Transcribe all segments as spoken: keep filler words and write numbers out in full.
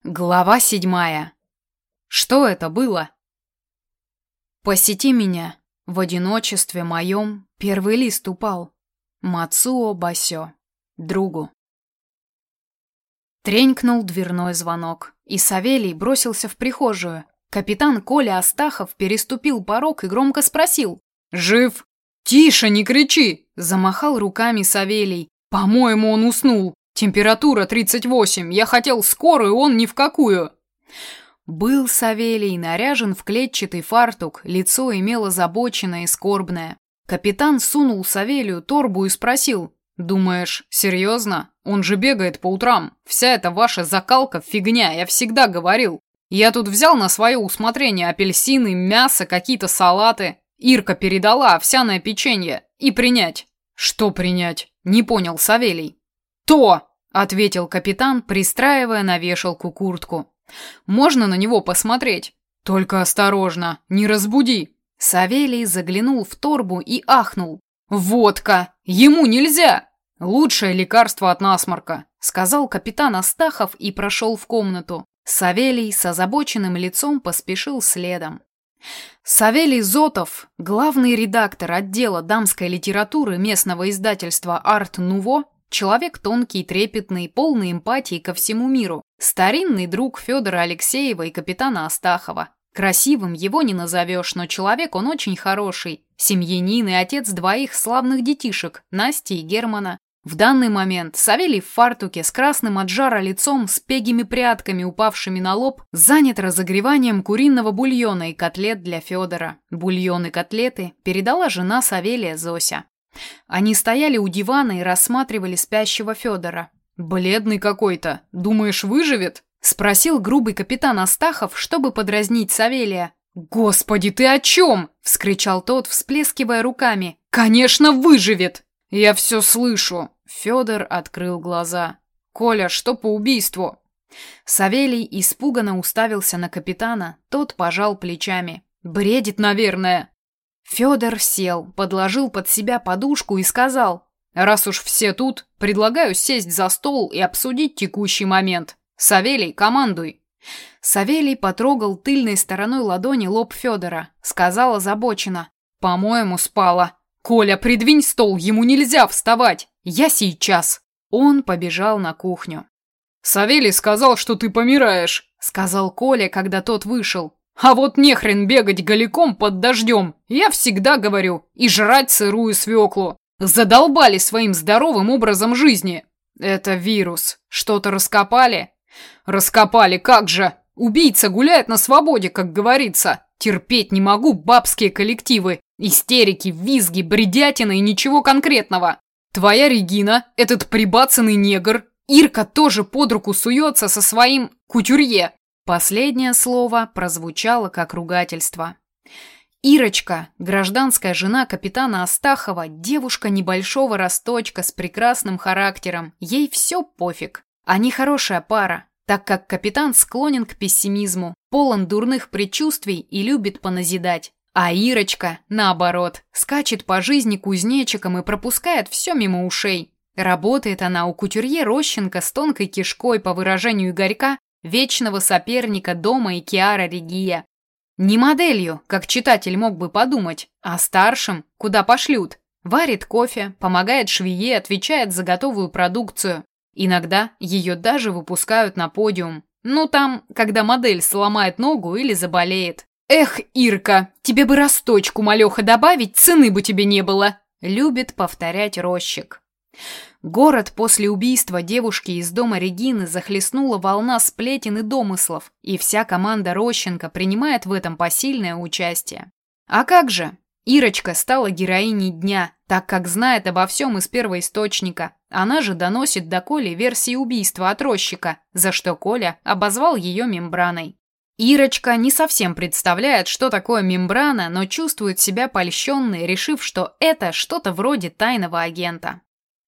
Глава седьмая. Что это было? Посети меня. В одиночестве моем первый лист упал. Мацуо Басё. Другу. Тренькнул дверной звонок, и Савелий бросился в прихожую. Капитан Коля Астахов переступил порог и громко спросил: «Жив?» «Тише, не кричи!» – замахал руками Савелий. «По-моему, он уснул. Температура тридцать восемь. Я хотел скорую, он ни в какую». Был Савелий наряжен в клетчатый фартук, лицо имело озабоченное и скорбное. Капитан сунул Савелию торбу и спросил: «Думаешь, серьезно? Он же бегает по утрам. Вся эта ваша закалка фигня, я всегда говорил. Я тут взял на свое усмотрение апельсины, мясо, какие-то салаты. Ирка передала овсяное печенье. И принять». «Что принять?» – не понял Савелий. «То!» – ответил капитан, пристраивая на вешалку куртку. «Можно на него посмотреть? Только осторожно, не разбуди». Савелий заглянул в торбу и ахнул. «Водка! Ему нельзя!» «Лучшее лекарство от насморка», – сказал капитан Астахов и прошел в комнату. Савелий с озабоченным лицом поспешил следом. Савелий Зотов, главный редактор отдела дамской литературы местного издательства «Арт Нуво», человек тонкий, трепетный, полный эмпатии ко всему миру, старинный друг Федора Алексеева и капитана Астахова. Красивым его не назовешь, но человек он очень хороший, семьянин и отец двоих славных детишек, Насти и Германа. В данный момент Савелий в фартуке с красным от жара лицом, с пегими прядками, упавшими на лоб, занят разогреванием куриного бульона и котлет для Федора. Бульон и котлеты передала жена Савелия Зося. Они стояли у дивана и рассматривали спящего Федора. «Бледный какой-то. Думаешь, выживет?» – спросил грубый капитан Астахов, чтобы подразнить Савелия. «Господи, ты о чем?» – вскричал тот, всплескивая руками. «Конечно, выживет!» «Я все слышу!» Федор открыл глаза. «Коля, что по убийству?» Савелий испуганно уставился на капитана, тот пожал плечами. «Бредит, наверное». Федор сел, подложил под себя подушку и сказал: «Раз уж все тут, предлагаю сесть за стол и обсудить текущий момент. Савелий, командуй». Савелий потрогал тыльной стороной ладони лоб Федора, сказал озабоченно: «По-моему, спала. Коля, придвинь стол, ему нельзя вставать. Я сейчас». Он побежал на кухню. «Савелий сказал, что ты помираешь», — сказал Коля, когда тот вышел. «А вот нехрен бегать голиком под дождем, я всегда говорю, и жрать сырую свеклу. Задолбали своим здоровым образом жизни». «Это вирус. Что-то раскопали?» «Раскопали, как же. Убийца гуляет на свободе, как говорится. Терпеть не могу бабские коллективы. Истерики, визги, бредятина и ничего конкретного. Твоя Регина, этот прибацанный негр, Ирка тоже под руку суется со своим кутюрье». Последнее слово прозвучало как ругательство. Ирочка, гражданская жена капитана Астахова, девушка небольшого росточка с прекрасным характером, ей все пофиг. Они хорошая пара, так как капитан склонен к пессимизму, полон дурных предчувствий и любит поназидать. А Ирочка, наоборот, скачет по жизни кузнечиком и пропускает все мимо ушей. Работает она у кутюрье Рощенко с тонкой кишкой, по выражению Игорька, вечного соперника дома и Киара Регия. Не моделью, как читатель мог бы подумать, а старшим, куда пошлют. Варит кофе, помогает швее, отвечает за готовую продукцию. Иногда ее даже выпускают на подиум. Ну там, когда модель сломает ногу или заболеет. «Эх, Ирка, тебе бы росточку малеха добавить, цены бы тебе не было», любит повторять Рощик. Город после убийства девушки из дома Регины захлестнула волна сплетен и домыслов, и вся команда Рощенко принимает в этом посильное участие. А как же? Ирочка стала героиней дня, так как знает обо всем из первоисточника. Она же доносит до Коли версии убийства от Рощика, за что Коля обозвал ее мембраной. Ирочка не совсем представляет, что такое мембрана, но чувствует себя польщенной, решив, что это что-то вроде тайного агента.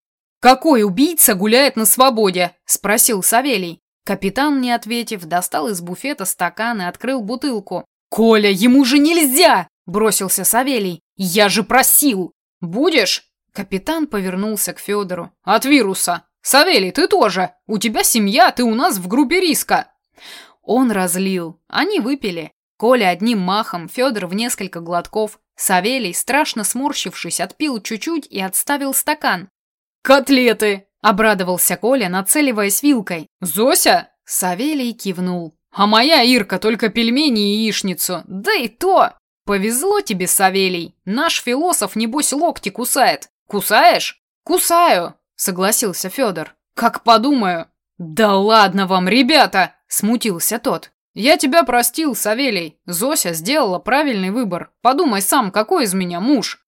«Какой убийца гуляет на свободе?» – спросил Савелий. Капитан, не ответив, достал из буфета стакан и открыл бутылку. «Коля, ему же нельзя!» – бросился Савелий. «Я же просил!» «Будешь?» Капитан повернулся к Федору. «От вируса. Савелий, ты тоже. У тебя семья, ты у нас в группе риска». Он разлил, они выпили. Коля одним махом, Федор в несколько глотков. Савелий, страшно сморщившись, отпил чуть-чуть и отставил стакан. «Котлеты!» – обрадовался Коля, нацеливаясь вилкой. «Зося?» – Савелий кивнул. «А моя Ирка только пельмени и яичницу. Да и то!» «Повезло тебе, Савелий. Наш философ, небось, локти кусает. Кусаешь?» «Кусаю», – согласился Федор. «Как подумаю». «Да ладно вам, ребята!» – смутился тот. «Я тебя простил, Савелий. Зося сделала правильный выбор. Подумай сам, какой из меня муж?»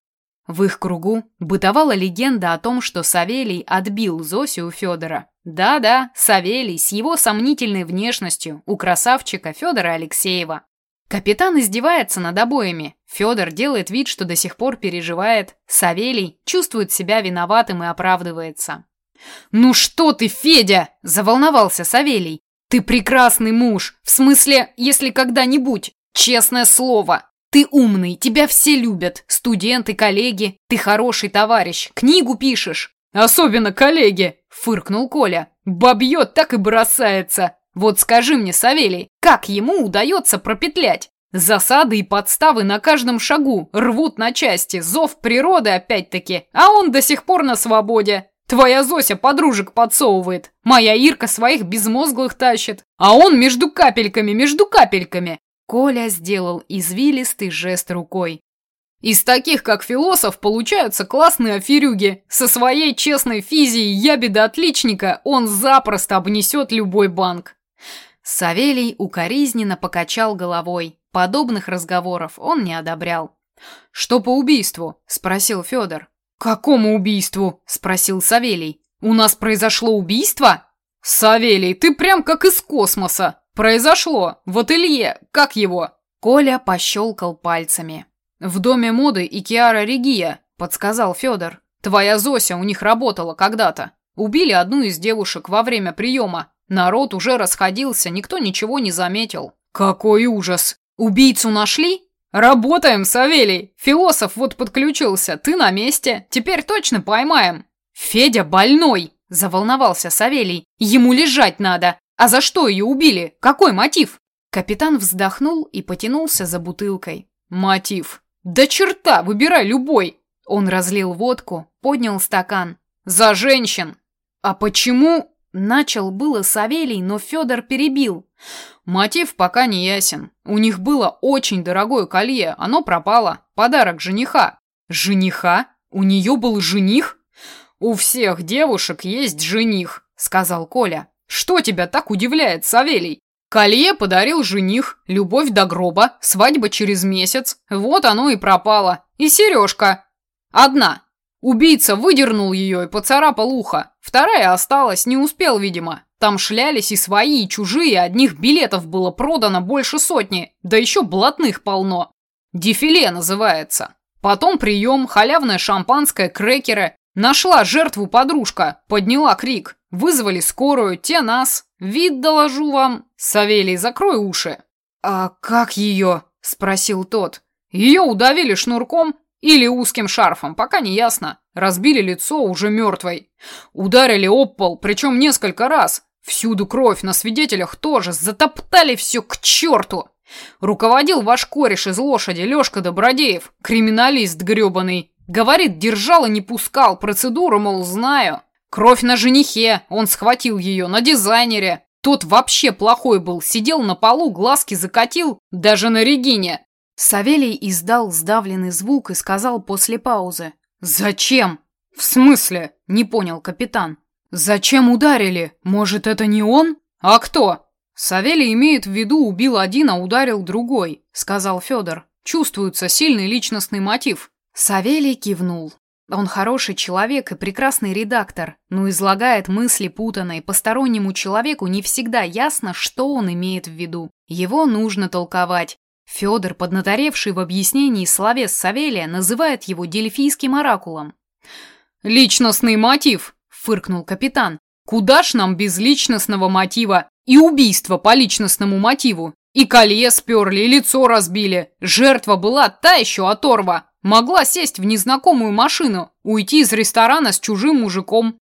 В их кругу бытовала легенда о том, что Савелий отбил Зосю у Федора. Да-да, Савелий с его сомнительной внешностью у красавчика Федора Алексеева. Капитан издевается над обоими. Федор делает вид, что до сих пор переживает. Савелий чувствует себя виноватым и оправдывается. «Ну что ты, Федя!» – заволновался Савелий. «Ты прекрасный муж, в смысле, если когда-нибудь, честное слово. Ты умный, тебя все любят, студенты, коллеги, ты хороший товарищ, книгу пишешь». «Особенно коллеги!» – фыркнул Коля. «Бабье так и бросается. Вот скажи мне, Савелий, как ему удается пропетлять? Засады и подставы на каждом шагу, рвут на части, зов природы опять-таки, а он до сих пор на свободе. Твоя Зося подружек подсовывает, моя Ирка своих безмозглых тащит, а он между капельками, между капельками». Коля сделал извилистый жест рукой. «Из таких, как философ, получаются классные аферюги. Со своей честной физией ябеда отличника он запросто обнесет любой банк». Савелий укоризненно покачал головой. Подобных разговоров он не одобрял. «Что по убийству?» – спросил Федор. «Какому убийству?» – спросил Савелий. «У нас произошло убийство?» «Савелий, ты прям как из космоса! Произошло! В ателье! Как его?» Коля пощелкал пальцами. «В доме моды Икиара Регия», – подсказал Федор. «Твоя Зося у них работала когда-то. Убили одну из девушек во время приема. Народ уже расходился, никто ничего не заметил». «Какой ужас! Убийцу нашли?» «Работаем, Савелий! Философ вот подключился, ты на месте, теперь точно поймаем!» «Федя больной!» – заволновался Савелий. «Ему лежать надо! А за что ее убили? Какой мотив?» Капитан вздохнул и потянулся за бутылкой. «Мотив? Да черта, выбирай любой!» Он разлил водку, поднял стакан. «За женщин!» «А почему?» – начал было Савелий, но Федор перебил. «Мотив пока не ясен. У них было очень дорогое колье, оно пропало. Подарок жениха». «Жениха? У нее был жених?» «У всех девушек есть жених», — сказал Коля. «Что тебя так удивляет, Савелий? Колье подарил жених, любовь до гроба, свадьба через месяц. Вот оно и пропало. И сережка. Одна. Убийца выдернул ее и поцарапал ухо. Вторая осталась, не успел, видимо. Там шлялись и свои, и чужие, одних билетов было продано больше сотни, да еще блатных полно. Дефиле называется. Потом прием, халявное шампанское, крекеры. Нашла жертву подружка, подняла крик. Вызвали скорую, те нас. Вид доложу вам. Савелий, закрой уши». «А как ее?» – спросил тот. «Ее удавили шнурком или узким шарфом, пока не ясно. Разбили лицо уже мертвой. Ударили об пол, причем несколько раз. Всюду кровь, на свидетелях тоже. Затоптали все к черту. Руководил ваш кореш из лошади, Лешка Добродеев, криминалист гребаный. Говорит, держал и не пускал, процедуру, мол, знаю. Кровь на женихе, он схватил ее, на дизайнере. Тот вообще плохой был, сидел на полу, глазки закатил, даже на Регине». Савелий издал сдавленный звук и сказал после паузы. «Зачем?» «В смысле?» – не понял капитан. «Зачем ударили? Может, это не он? А кто?» «Савелий имеет в виду, убил один, а ударил другой», – сказал Федор. «Чувствуется сильный личностный мотив». Савелий кивнул. Он хороший человек и прекрасный редактор, но излагает мысли путанно, и постороннему человеку не всегда ясно, что он имеет в виду. Его нужно толковать. Федор, поднаторевший в объяснении словес Савелия, называет его дельфийским оракулом. «Личностный мотив», — фыркнул капитан. «Куда ж нам без личностного мотива? И убийство по личностному мотиву. И колье сперли, и лицо разбили. Жертва была та еще оторва. Могла сесть в незнакомую машину, уйти из ресторана с чужим мужиком.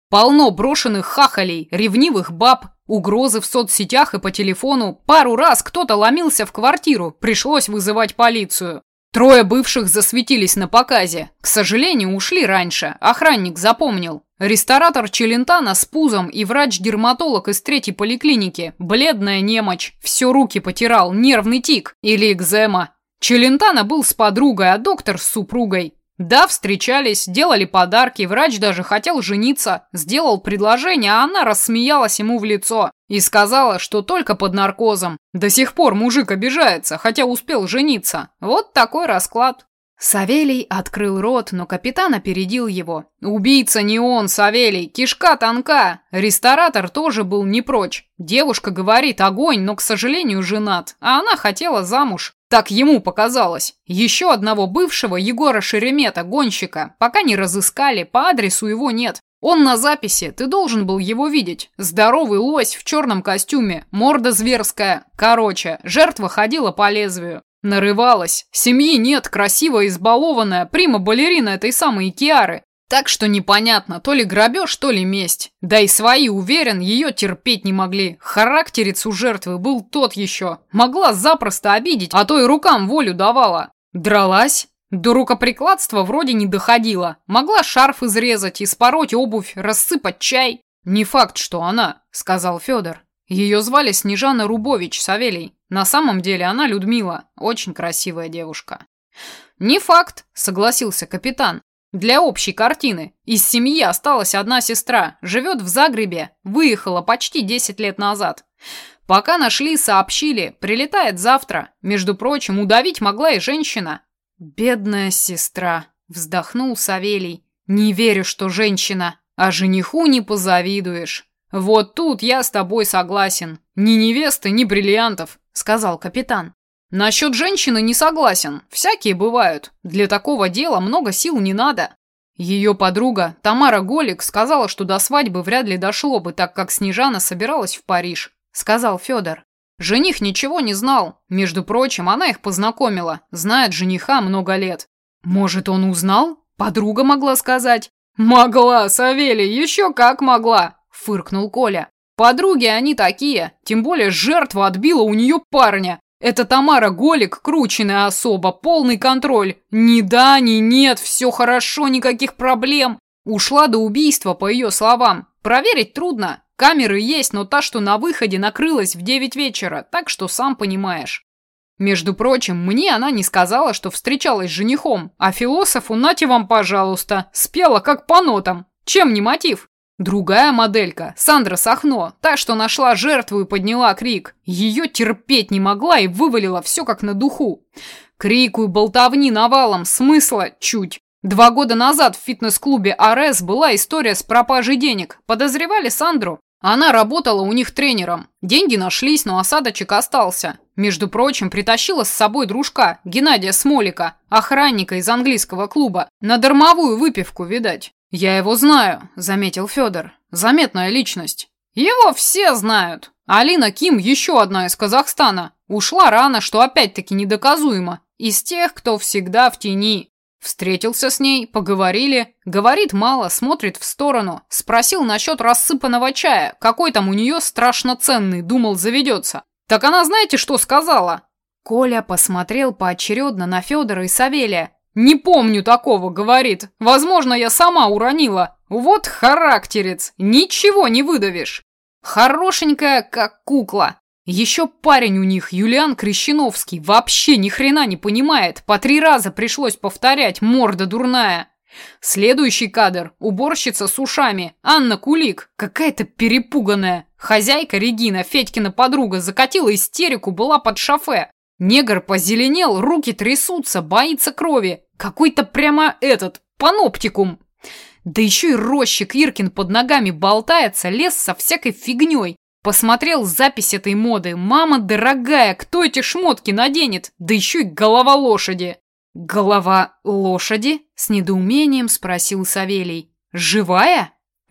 Полно брошенных хахалей, ревнивых баб, угрозы в соцсетях и по телефону. Пару раз кто-то ломился в квартиру, пришлось вызывать полицию. Трое бывших засветились на показе. К сожалению, ушли раньше, охранник запомнил. Ресторатор Челентано с пузом и врач-дерматолог из третьей поликлиники. Бледная немочь, все руки потирал, нервный тик или экзема. Челентано был с подругой, а доктор с супругой. Да, встречались, делали подарки, врач даже хотел жениться, сделал предложение, а она рассмеялась ему в лицо и сказала, что только под наркозом. До сих пор мужик обижается, хотя успел жениться. Вот такой расклад. Савелий открыл рот, но капитан опередил его. Убийца не он, Савелий, кишка тонка. Ресторатор тоже был не прочь. Девушка говорит огонь, но, к сожалению, женат, а она хотела замуж. Так ему показалось. Еще одного бывшего, Егора Шеремета, гонщика, пока не разыскали, по адресу его нет. Он на записи, ты должен был его видеть. Здоровый лось в черном костюме, морда зверская. Короче, жертва ходила по лезвию. Нарывалась. Семьи нет, красивая, избалованная, прима-балерина этой самой Киары. Так что непонятно, то ли грабеж, то ли месть. Да и свои, уверен, ее терпеть не могли. Характерец у жертвы был тот еще. Могла запросто обидеть, а то и рукам волю давала. Дралась? До рукоприкладства вроде не доходила. Могла шарф изрезать, испороть обувь, рассыпать чай. Не факт, что она, сказал Федор. Ее звали Снежана Рубович, Савелий. На самом деле она Людмила, очень красивая девушка. Не факт, согласился капитан. Для общей картины. Из семьи осталась одна сестра, живет в Загребе, выехала почти десять лет назад. Пока нашли, сообщили, прилетает завтра. Между прочим, удавить могла и женщина. Бедная сестра, вздохнул Савелий. Не верю, что женщина, а жениху не позавидуешь. Вот тут я с тобой согласен. Ни невесты, ни бриллиантов, сказал капитан. Насчет женщины не согласен. Всякие бывают. Для такого дела много сил не надо. Ее подруга Тамара Голик сказала, что до свадьбы вряд ли дошло бы, так как Снежана собиралась в Париж, сказал Федор. Жених ничего не знал. Между прочим, она их познакомила. Знает жениха много лет. Может, он узнал? Подруга могла сказать. Могла, Савелий, еще как могла, фыркнул Коля. Подруги они такие, тем более жертва отбила у нее парня. Это Тамара Голик, крученая особа, полный контроль. Ни да, ни нет, все хорошо, никаких проблем. Ушла до убийства, по ее словам. Проверить трудно. Камеры есть, но та, что на выходе, накрылась в девять вечера, так что сам понимаешь. Между прочим, мне она не сказала, что встречалась с женихом, а философу, нате вам, пожалуйста, спела как по нотам. Чем не мотив? Другая моделька, Сандра Сахно, та, что нашла жертву и подняла крик. Ее терпеть не могла и вывалила все как на духу. Крику и болтовни навалом, смысла чуть. Два года назад в фитнес-клубе Арес была история с пропажей денег. Подозревали Сандру. Она работала у них тренером. Деньги нашлись, но осадочек остался. Между прочим, притащила с собой дружка, Геннадия Смолика, охранника из английского клуба. На дармовую выпивку, видать. «Я его знаю», — заметил Федор. «Заметная личность». «Его все знают. Алина Ким еще одна из Казахстана. Ушла рано, что опять-таки недоказуемо. Из тех, кто всегда в тени. Встретился с ней, поговорили. Говорит мало, смотрит в сторону. Спросил насчет рассыпанного чая. Какой там у нее страшно ценный, думал, заведется. Так она знаете, что сказала?» Коля посмотрел поочередно на Федора и Савелия. «Не помню такого», — говорит. «Возможно, я сама уронила. Вот характерец, ничего не выдавишь. Хорошенькая, как кукла. Еще парень у них, Юлиан Крещеновский, вообще ни хрена не понимает. По три раза пришлось повторять, морда дурная. Следующий кадр. Уборщица с ушами. Анна Кулик. Какая-то перепуганная. Хозяйка Регина, Федькина подруга, закатила истерику, была под шофе. Негр позеленел, руки трясутся, боится крови. Какой-то прямо этот, паноптикум. Да еще и рощик Иркин под ногами болтается, лез со всякой фигней. Посмотрел запись этой моды. Мама дорогая, кто эти шмотки наденет? Да еще и голова лошади. Голова лошади? С недоумением спросил Савелий. Живая?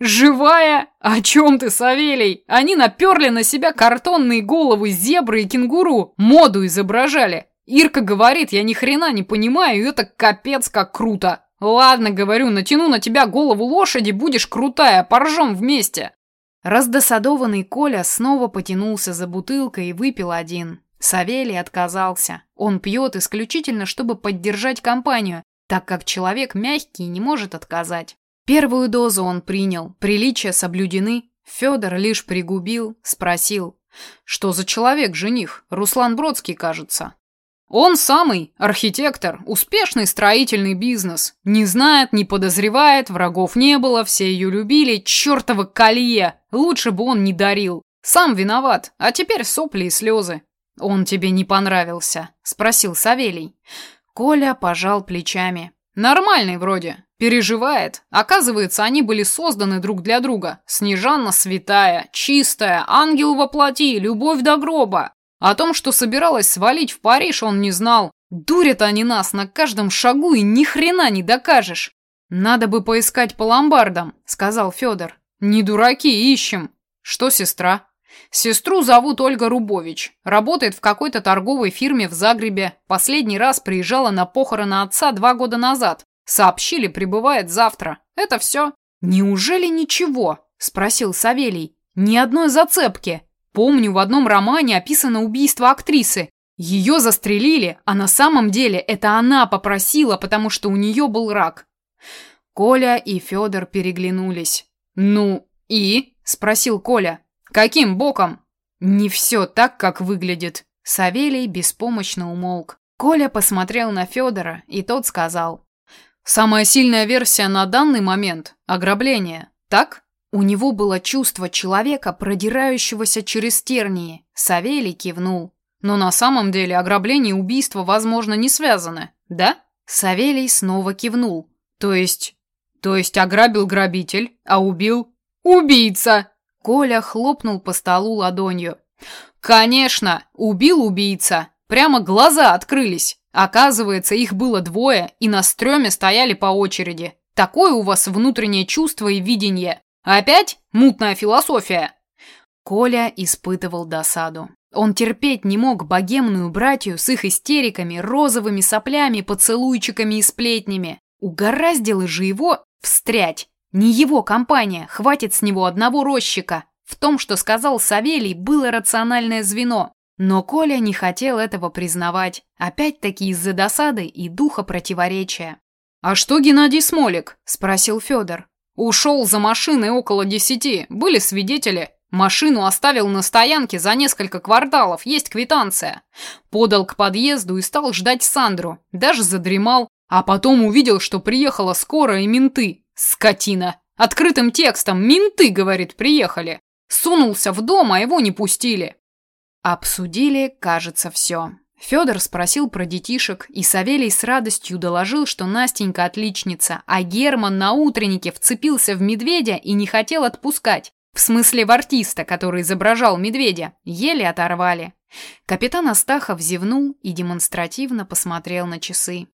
Живая? О чем ты, Савелий? Они наперли на себя картонные головы зебры и кенгуру, моду изображали. Ирка говорит, я ни хрена не понимаю, это капец как круто. Ладно, говорю, натяну на тебя голову лошади, будешь крутая, поржем вместе. Раздосадованный Коля снова потянулся за бутылкой и выпил один. Савелий отказался. Он пьет исключительно, чтобы поддержать компанию, так как человек мягкий не может отказать. Первую дозу он принял, приличия соблюдены. Федор лишь пригубил, спросил: «Что за человек жених? Руслан Бродский, кажется». «Он самый, архитектор, успешный строительный бизнес. Не знает, не подозревает, врагов не было, все ее любили, чертово колье. Лучше бы он не дарил. Сам виноват, а теперь сопли и слезы». «Он тебе не понравился?» – спросил Савелий. Коля пожал плечами. «Нормальный вроде. Переживает. Оказывается, они были созданы друг для друга. Снежанна святая, чистая, ангел во плоти, любовь до гроба. О том, что собиралась свалить в Париж, он не знал. Дурят они нас на каждом шагу, и ни хрена не докажешь». «Надо бы поискать по ломбардам», – сказал Федор. «Не дураки, ищем». «Что сестра?» «Сестру зовут Ольга Рубович. Работает в какой-то торговой фирме в Загребе. Последний раз приезжала на похороны отца два года назад. Сообщили, прибывает завтра. Это все». «Неужели ничего?» – спросил Савелий. «Ни одной зацепки. Помню, в одном романе описано убийство актрисы. Ее застрелили, а на самом деле это она попросила, потому что у нее был рак». Коля и Федор переглянулись. «Ну и?» – спросил Коля. «Каким боком?» «Не все так, как выглядит». Савелий беспомощно умолк. Коля посмотрел на Федора, и тот сказал: «Самая сильная версия на данный момент – ограбление, так?» У него было чувство человека, продирающегося через тернии. Савелий кивнул. «Но на самом деле ограбление и убийство, возможно, не связаны, да?» Савелий снова кивнул. «То есть... То есть ограбил грабитель, а убил... убийца!» Коля хлопнул по столу ладонью. «Конечно, убил убийца. Прямо глаза открылись. Оказывается, их было двое, и на стреме стояли по очереди. Такое у вас внутреннее чувство и видение. Опять мутная философия?» Коля испытывал досаду. Он терпеть не мог богемную братью с их истериками, розовыми соплями, поцелуйчиками и сплетнями. Угораздило же его встрять. Не его компания, хватит с него одного рощика. В том, что сказал Савелий, было рациональное звено. Но Коля не хотел этого признавать. Опять-таки из-за досады и духа противоречия. «А что Геннадий Смолик?» – спросил Федор. «Ушел за машиной около десяти. Были свидетели. Машину оставил на стоянке за несколько кварталов. Есть квитанция. Подал к подъезду и стал ждать Сандру. Даже задремал. А потом увидел, что приехала скорая и менты. Скотина. Открытым текстом «менты», говорит, приехали. Сунулся в дом, а его не пустили». Обсудили, кажется, все. Федор спросил про детишек, и Савелий с радостью доложил, что Настенька отличница, а Герман на утреннике вцепился в медведя и не хотел отпускать. В смысле в артиста, который изображал медведя. Еле оторвали. Капитан Астахов зевнул и демонстративно посмотрел на часы.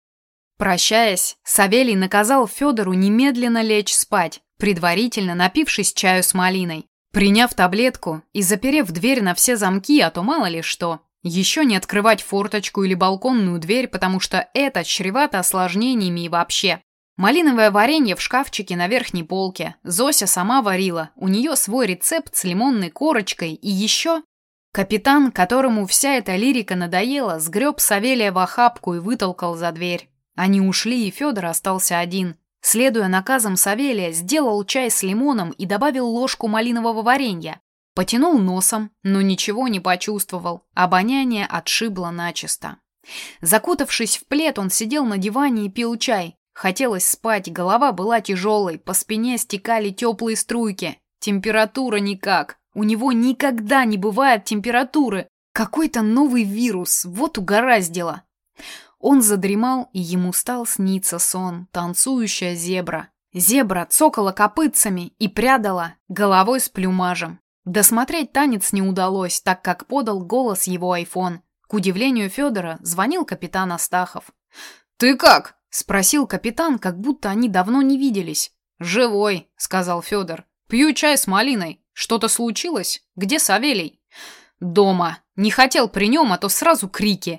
Прощаясь, Савелий наказал Федору немедленно лечь спать, предварительно напившись чаю с малиной. Приняв таблетку и заперев дверь на все замки, а то мало ли что. Еще не открывать форточку или балконную дверь, потому что это чревато осложнениями и вообще. Малиновое варенье в шкафчике на верхней полке. Зося сама варила, у нее свой рецепт с лимонной корочкой и еще... Капитан, которому вся эта лирика надоела, сгреб Савелия в охапку и вытолкал за дверь. Они ушли, и Федор остался один. Следуя наказам Савелия, сделал чай с лимоном и добавил ложку малинового варенья. Потянул носом, но ничего не почувствовал. Обоняние отшибло начисто. Закутавшись в плед, он сидел на диване и пил чай. Хотелось спать, голова была тяжелой, по спине стекали теплые струйки. Температура никак. У него никогда не бывает температуры. Какой-то новый вирус, вот угораздило. Он задремал, и ему стал сниться сон, танцующая зебра. Зебра цокала копытцами и прядала головой с плюмажем. Досмотреть танец не удалось, так как подал голос его айфон. К удивлению Федора звонил капитан Астахов. «Ты как?» – спросил капитан, как будто они давно не виделись. «Живой», – сказал Федор. «Пью чай с малиной. Что-то случилось? Где Савелий?» «Дома. Не хотел при нем, а то сразу крики».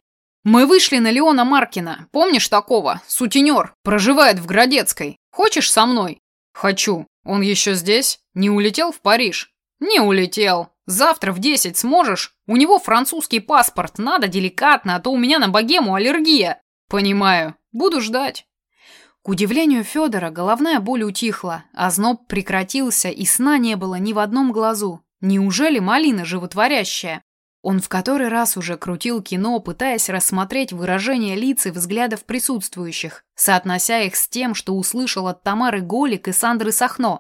Мы вышли на Леона Маркина. Помнишь такого? Сутенер. Проживает в Градецкой. Хочешь со мной? Хочу. Он еще здесь? Не улетел в Париж? Не улетел. Завтра в десять сможешь? У него французский паспорт. Надо деликатно, а то у меня на богему аллергия. Понимаю. Буду ждать. К удивлению Федора, головная боль утихла, озноб прекратился, и сна не было ни в одном глазу. Неужели малина животворящая? Он в который раз уже крутил кино, пытаясь рассмотреть выражение лиц и взглядов присутствующих, соотнося их с тем, что услышал от Тамары Голик и Сандры Сахно.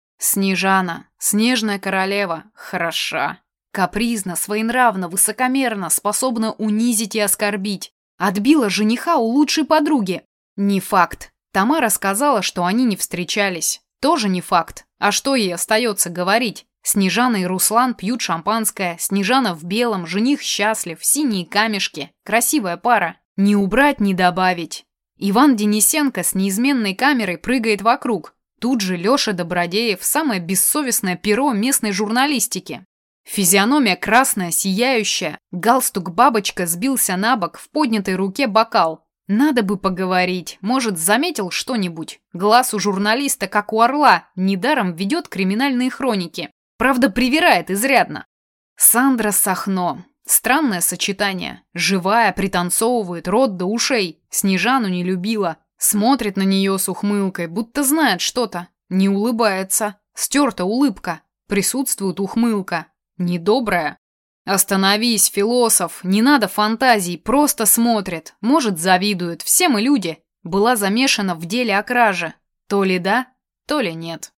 Снежана, снежная королева, хороша. Капризна, своенравна, высокомерна, способна унизить и оскорбить. Отбила жениха у лучшей подруги. Не факт. Тамара сказала, что они не встречались. Тоже не факт. А что ей остается говорить? Снежана и Руслан пьют шампанское, Снежана в белом, жених счастлив, синие камешки. Красивая пара. Не убрать, не добавить. Иван Денисенко с неизменной камерой прыгает вокруг. Тут же Леша Добродеев, самое бессовестное перо местной журналистики. Физиономия красная, сияющая, галстук-бабочка сбился на бок, в поднятой руке бокал. Надо бы поговорить, может, заметил что-нибудь. Глаз у журналиста, как у орла, недаром ведет криминальные хроники. Правда, привирает изрядно. Сандра Сахно. Странное сочетание. Живая, пританцовывает, рот до ушей. Снежану не любила. Смотрит на нее с ухмылкой, будто знает что-то. Не улыбается. Стерта улыбка. Присутствует ухмылка. Недобрая. Остановись, философ, не надо фантазий, просто смотрит. Может, завидует, все мы люди. Была замешана в деле о краже. То ли да, то ли нет.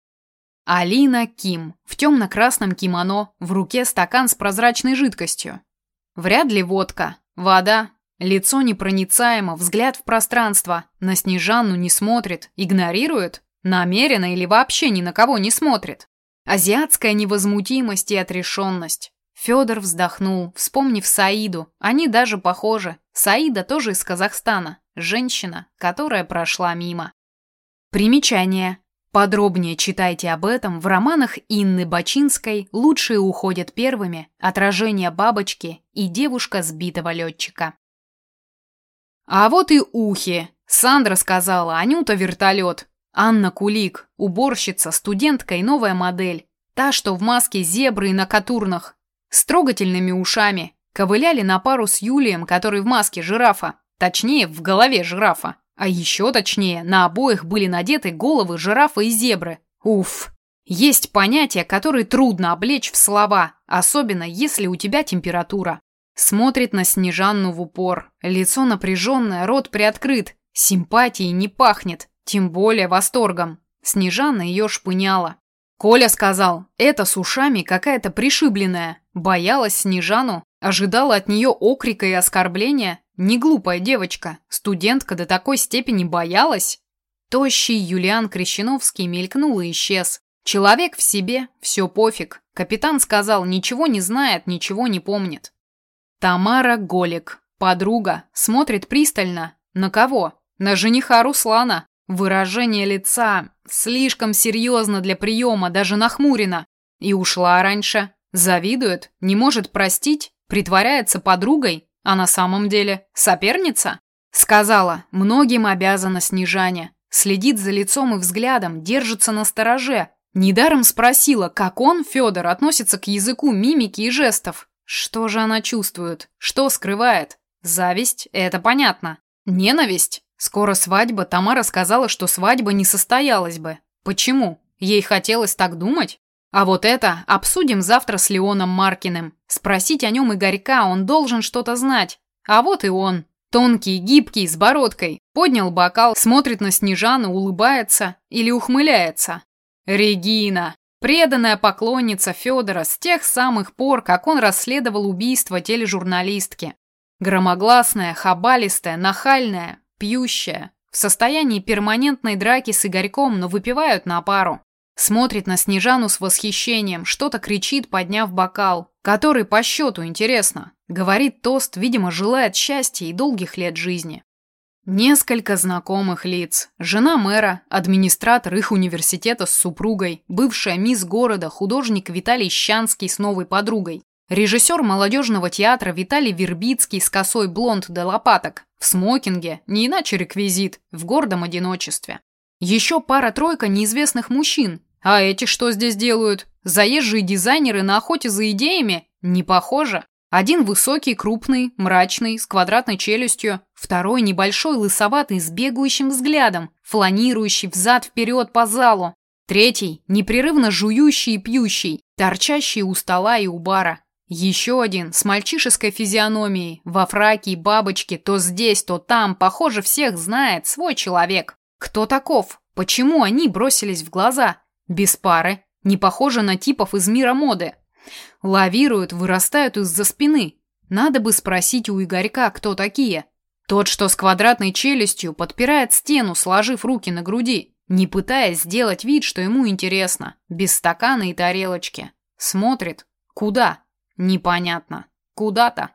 Алина Ким в темно-красном кимоно, в руке стакан с прозрачной жидкостью. Вряд ли водка, вода. Лицо непроницаемо, взгляд в пространство. На Снежанну не смотрит, игнорирует. Намеренно или вообще ни на кого не смотрит. Азиатская невозмутимость и отрешенность. Федор вздохнул, вспомнив Саиду. Они даже похожи. Саида тоже из Казахстана. Женщина, которая прошла мимо. Примечание. Подробнее читайте об этом в романах Инны Бачинской «Лучшие уходят первыми», «Отражение бабочки» и «Девушка сбитого летчика». А вот и ухи. Сандра сказала, Анюта вертолет. Анна Кулик, уборщица, студентка и новая модель. Та, что в маске зебры и на катурнах. С трогательными ушами. Ковыляли на пару с Юлием, который в маске жирафа. Точнее, в голове жирафа. А еще точнее, на обоих были надеты головы жирафа и зебры. Уф. Есть понятия, которые трудно облечь в слова, особенно если у тебя температура. Смотрит на Снежанну в упор. Лицо напряженное, рот приоткрыт. Симпатией не пахнет, тем более восторгом. Снежанна ее шпыняла. Коля сказал, это с ушами какая-то пришибленная. Боялась Снежану, ожидала от нее окрика и оскорбления. Не глупая девочка, студентка до такой степени боялась. Тощий Юлиан Крещеновский мелькнул и исчез. Человек в себе, все пофиг. Капитан сказал, ничего не знает, ничего не помнит. Тамара Голик, подруга, смотрит пристально. На кого? На жениха Руслана. Выражение лица слишком серьезно для приема, даже нахмурено. И ушла раньше. Завидует, не может простить, притворяется подругой, а на самом деле соперница. Сказала, многим обязана Снежане. Следит за лицом и взглядом, держится настороже. Недаром спросила, как он, Федор, относится к языку мимики и жестов. Что же она чувствует? Что скрывает? Зависть? Это понятно. Ненависть? Скоро свадьба, Тамара сказала, что свадьба не состоялась бы. Почему? Ей хотелось так думать? А вот это обсудим завтра с Леоном Маркиным. Спросить о нем Игорька, он должен что-то знать. А вот и он. Тонкий, гибкий, с бородкой. Поднял бокал, смотрит на Снежану, улыбается или ухмыляется. Регина. Преданная поклонница Федора с тех самых пор, как он расследовал убийство тележурналистки. Громогласная, хабалистая, нахальная, пьющая. В состоянии перманентной драки с Игорьком, но выпивают на пару. Смотрит на Снежану с восхищением, что-то кричит, подняв бокал. Который по счету, интересно. Говорит тост, видимо, желает счастья и долгих лет жизни. Несколько знакомых лиц. Жена мэра, администратор их университета с супругой, бывшая мисс города, художник Виталий Щанский с новой подругой. Режиссер молодежного театра Виталий Вербицкий с косой блонд до лопаток, в смокинге, не иначе реквизит, в гордом одиночестве. Еще пара-тройка неизвестных мужчин. А эти что здесь делают? Заезжие дизайнеры на охоте за идеями? Не похоже. Один высокий, крупный, мрачный, с квадратной челюстью. Второй небольшой, лысоватый, с бегающим взглядом, фланирующий взад-вперед по залу. Третий непрерывно жующий и пьющий, торчащий у стола и у бара. Еще один с мальчишеской физиономией, во фраке и бабочке, то здесь, то там, похоже, всех знает, свой человек. Кто таков? Почему они бросились в глаза? Без пары, не похоже на типов из мира моды. Лавируют, вырастают из-за спины. Надо бы спросить у Игорька, кто такие. Тот, что с квадратной челюстью, подпирает стену, сложив руки на груди, не пытаясь сделать вид, что ему интересно, без стакана и тарелочки. Смотрит. Куда? Непонятно. Куда-то.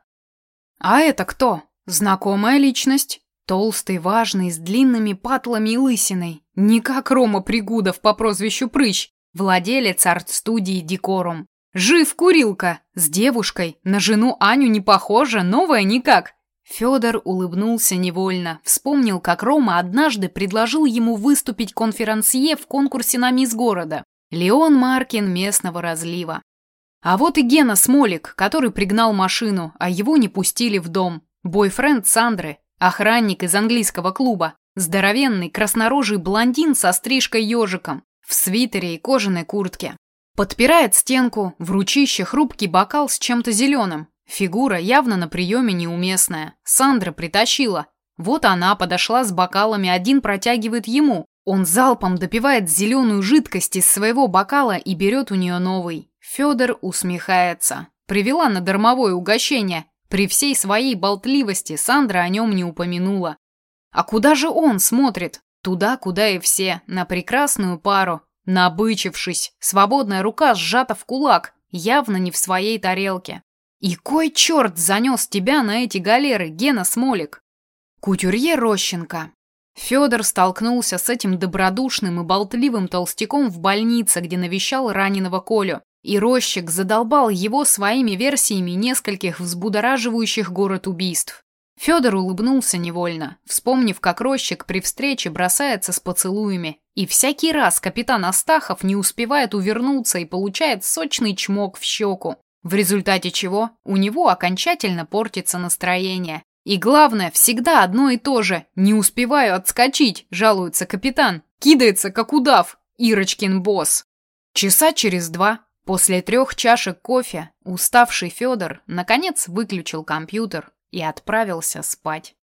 А это кто? Знакомая личность. Толстый, важный, с длинными патлами и лысиной. Не как Рома Пригудов по прозвищу Прыщ, владелец арт-студии «Декорум». Жив курилка. С девушкой. На жену Аню не похожа, новая никак. Федор улыбнулся невольно. Вспомнил, как Рома однажды предложил ему выступить конферансье в конкурсе на мисс города. Леон Маркин местного разлива. А вот и Гена Смолик, который пригнал машину, а его не пустили в дом. Бойфренд Сандры, охранник из английского клуба. Здоровенный, краснорожий блондин со стрижкой-ежиком, в свитере и кожаной куртке. Подпирает стенку, в ручище хрупкий бокал с чем-то зеленым. Фигура явно на приеме неуместная. Сандра притащила. Вот она подошла с бокалами, один протягивает ему. Он залпом допивает зеленую жидкость из своего бокала и берет у нее новый. Федор усмехается. Привела на дармовое угощение. При всей своей болтливости Сандра о нем не упомянула. А куда же он смотрит? Туда, куда и все, на прекрасную пару. Набычившись, свободная рука сжата в кулак, явно не в своей тарелке. И кой черт занес тебя на эти галеры, Гена Смолик? Кутюрье Рощенко. Федор столкнулся с этим добродушным и болтливым толстяком в больнице, где навещал раненого Колю. И Рощик задолбал его своими версиями нескольких взбудораживающих город убийств. Федор улыбнулся невольно, вспомнив, как Рощик при встрече бросается с поцелуями. И всякий раз капитан Астахов не успевает увернуться и получает сочный чмок в щеку. В результате чего у него окончательно портится настроение. И главное, всегда одно и то же. «Не успеваю отскочить», — жалуется капитан. Кидается, как удав. Ирочкин босс. Часа через два, после трех чашек кофе, уставший Федор наконец выключил компьютер и отправился спать.